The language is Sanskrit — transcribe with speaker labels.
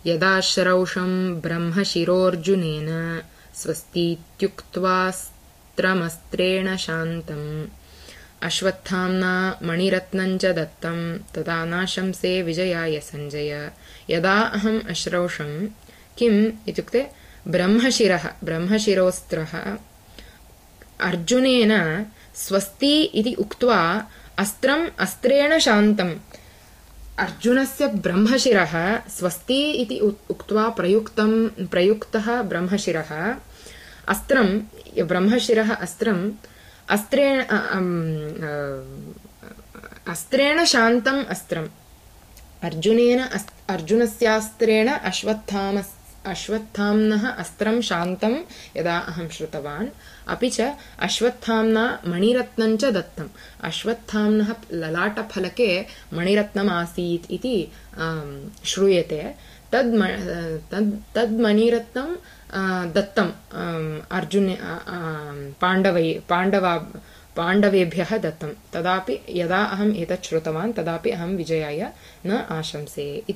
Speaker 1: यदा श्रौषं ब्रह्मशिरोऽर्जुनेन स्वस्तीत्युक्त्वास्त्रमस्त्रेण शान्तम् अश्वत्थाम्ना मणिरत्नं च दत्तं तदा नाशंसे विजयाय सञ्जय। यदा अहम् अश्रौषं किम् इत्युक्ते ब्रह्मशिरोऽस्त्रः अर्जुनेन स्वस्ति इति उक्त्वा अस्त्रेण शान्तम्। अर्जुनस्य ब्रह्मशिरः स्वस्ति इति उक्त्वा प्रयुक्तः ब्रह्मशिरः ब्रह्मशिरः अस्त्रेण शान्तम् अस्त्रम्। अर्जुनस्यास्त्रेण अश्वत्थाम्नः अस्त्रं शान्तं यदा अहं श्रुतवान्। अपि च अश्वत्थाम्ना मणिरत्नं च दत्तम्। अश्वत्थाम्नः ललाटफलके मणिरत्नम् आसीत् इति श्रूयते। तद् मणिरत्नं दत्तम् पाण्डवेभ्यः दत्तं। तदापि यदा अहम् एतत् श्रुतवान् तदापि अहं विजयाय न आशंसे इति।